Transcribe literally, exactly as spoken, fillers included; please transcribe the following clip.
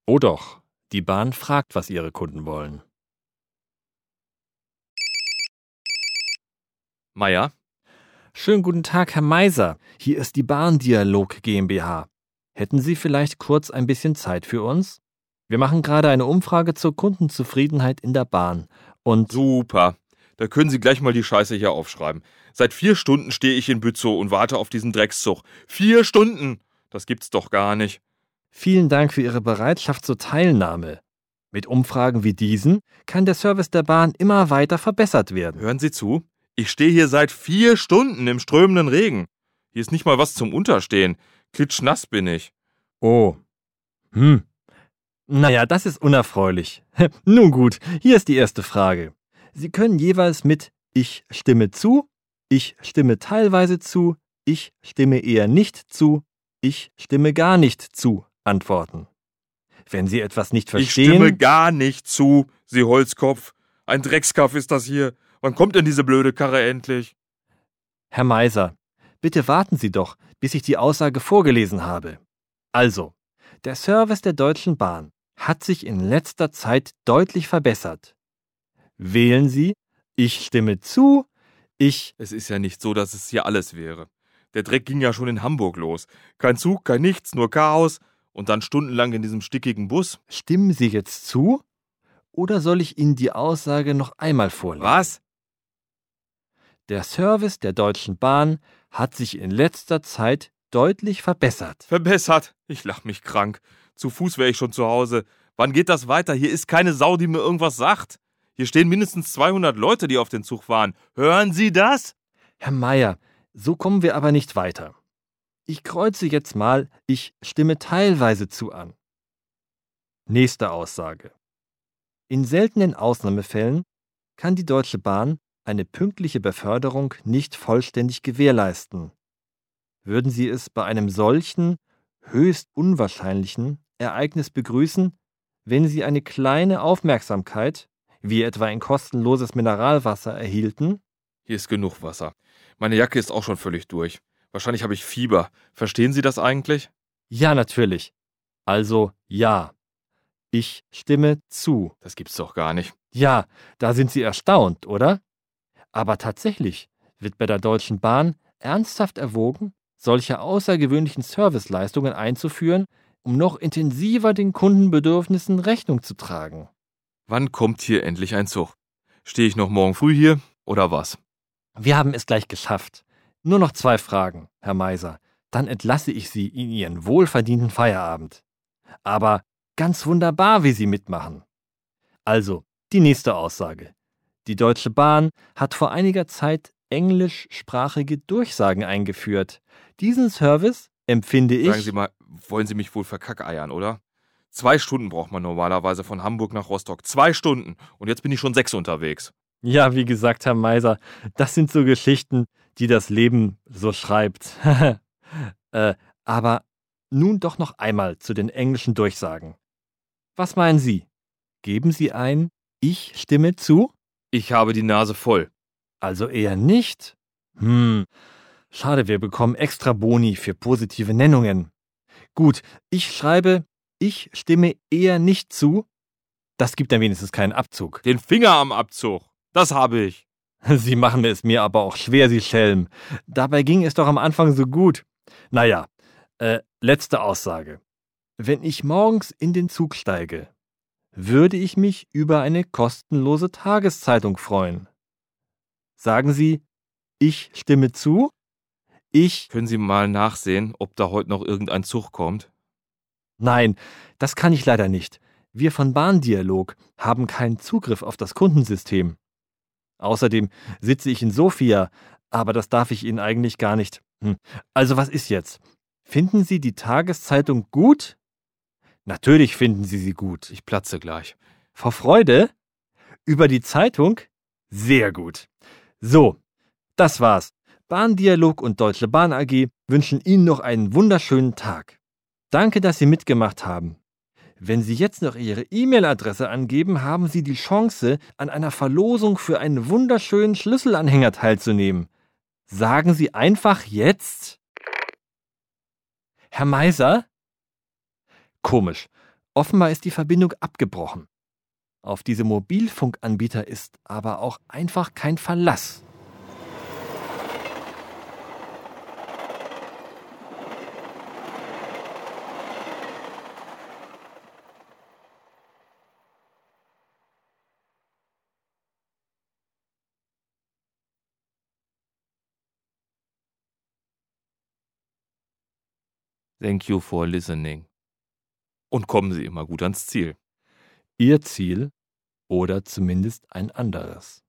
Oh doch, die Bahn fragt, was ihre Kunden wollen. Meier? Schönen guten Tag, Herr Meiser. Hier ist die Bahndialog GmbH. Hätten Sie vielleicht kurz ein bisschen Zeit für uns? Wir machen gerade eine Umfrage zur Kundenzufriedenheit in der Bahn. Und Super. Da können Sie gleich mal die Scheiße hier aufschreiben. Seit vier Stunden stehe ich in Bützow und warte auf diesen Dreckszug. Vier Stunden! Das gibt's doch gar nicht. vielen Dank für Ihre Bereitschaft zur Teilnahme. Mit Umfragen wie diesen kann der Service der Bahn immer weiter verbessert werden. Hören Sie zu? Ich stehe hier seit vier Stunden im strömenden Regen. Hier ist nicht mal was zum Unterstehen. Klitschnass bin ich. Oh. Hm. Naja, das ist unerfreulich. Nun gut, hier ist die erste Frage. Sie können jeweils mit Ich stimme zu, Ich stimme teilweise zu, Ich stimme eher nicht zu, Ich stimme gar nicht zu antworten. Wenn Sie etwas nicht verstehen... Ich stimme gar nicht zu, Sie Holzkopf. Ein Dreckskaff ist das hier. Wann kommt denn diese blöde Karre endlich? Herr Meiser, bitte warten Sie doch, bis ich die Aussage vorgelesen habe. Also, der Service der Deutschen Bahn hat sich in letzter Zeit deutlich verbessert. Wählen Sie, ich stimme zu, ich... Es ist ja nicht so, dass es hier alles wäre. Der Dreck ging ja schon in Hamburg los. Kein Zug, kein Nichts, nur Chaos. Und dann stundenlang in diesem stickigen Bus. Stimmen Sie jetzt zu? Oder soll ich Ihnen die Aussage noch einmal vorlesen? Was? Der Service der Deutschen Bahn hat sich in letzter Zeit deutlich verbessert. Verbessert? Ich lach mich krank. Zu Fuß wäre ich schon zu Hause. Wann geht das weiter? Hier ist keine Sau, die mir irgendwas sagt. Hier stehen mindestens zweihundert Leute, die auf den Zug fahren. Hören Sie das? Herr Meier, so kommen wir aber nicht weiter. Ich kreuze jetzt mal, ich stimme teilweise zu an. Nächste Aussage. In seltenen Ausnahmefällen kann die Deutsche Bahn eine pünktliche Beförderung nicht vollständig gewährleisten. Würden Sie es bei einem solchen, höchst unwahrscheinlichen Ereignis begrüßen, wenn Sie eine kleine Aufmerksamkeit, wie etwa ein kostenloses Mineralwasser, erhielten? Hier ist genug Wasser. Meine Jacke ist auch schon völlig durch. Wahrscheinlich habe ich Fieber. Verstehen Sie das eigentlich? Ja, natürlich. Also ja. Ich stimme zu. Das gibt's doch gar nicht. Ja, da sind Sie erstaunt, oder? Aber tatsächlich wird bei der Deutschen Bahn ernsthaft erwogen, solche außergewöhnlichen Serviceleistungen einzuführen, um noch intensiver den Kundenbedürfnissen Rechnung zu tragen. Wann kommt hier endlich ein Zug? Stehe ich noch morgen früh hier oder was? Wir haben es gleich geschafft. Nur noch zwei Fragen, Herr Meiser. Dann entlasse ich Sie in Ihren wohlverdienten Feierabend. Aber ganz wunderbar, wie Sie mitmachen. Also, die nächste Aussage. Die Deutsche Bahn hat vor einiger Zeit englischsprachige Durchsagen eingeführt. Diesen Service empfinde ich... Sagen Sie mal, wollen Sie mich wohl verkackeiern, oder? Zwei Stunden braucht man normalerweise von Hamburg nach Rostock. Zwei Stunden. Und jetzt bin ich schon sechs unterwegs. Ja, wie gesagt, Herr Meiser, das sind so Geschichten, die das Leben so schreibt. äh, aber nun doch noch einmal zu den englischen Durchsagen. Was meinen Sie? Geben Sie ein, ich stimme zu? Ich habe die Nase voll. Also eher nicht? Hm, schade, wir bekommen extra Boni für positive Nennungen. Gut, ich schreibe, ich stimme eher nicht zu. Das gibt dann wenigstens keinen Abzug. Den Finger am Abzug. Das habe ich. Sie machen es mir aber auch schwer, Sie Schelm. Dabei ging es doch am Anfang so gut. Naja, äh, letzte Aussage. Wenn ich morgens in den Zug steige, würde ich mich über eine kostenlose Tageszeitung freuen. Sagen Sie, ich stimme zu? Ich... Können Sie mal nachsehen, ob da heute noch irgendein Zug kommt? Nein, das kann ich leider nicht. Wir von Bahndialog haben keinen Zugriff auf das Kundensystem. Außerdem sitze ich in Sofia, aber das darf ich Ihnen eigentlich gar nicht. Hm. Also was ist jetzt? Finden Sie die Tageszeitung gut? Natürlich finden Sie sie gut. Ich platze gleich. Vor Freude? Über die Zeitung? Sehr gut. So, das war's. Bahndialog und Deutsche Bahn A G wünschen Ihnen noch einen wunderschönen Tag. Danke, dass Sie mitgemacht haben. Wenn Sie jetzt noch Ihre E-Mail-Adresse angeben, haben Sie die Chance, an einer Verlosung für einen wunderschönen Schlüsselanhänger teilzunehmen. Sagen Sie einfach jetzt... Herr Meiser? Komisch. Offenbar ist die Verbindung abgebrochen. Auf diese Mobilfunkanbieter ist aber auch einfach kein Verlass. Thank you for listening. Und kommen Sie immer gut ans Ziel. Ihr Ziel oder zumindest ein anderes.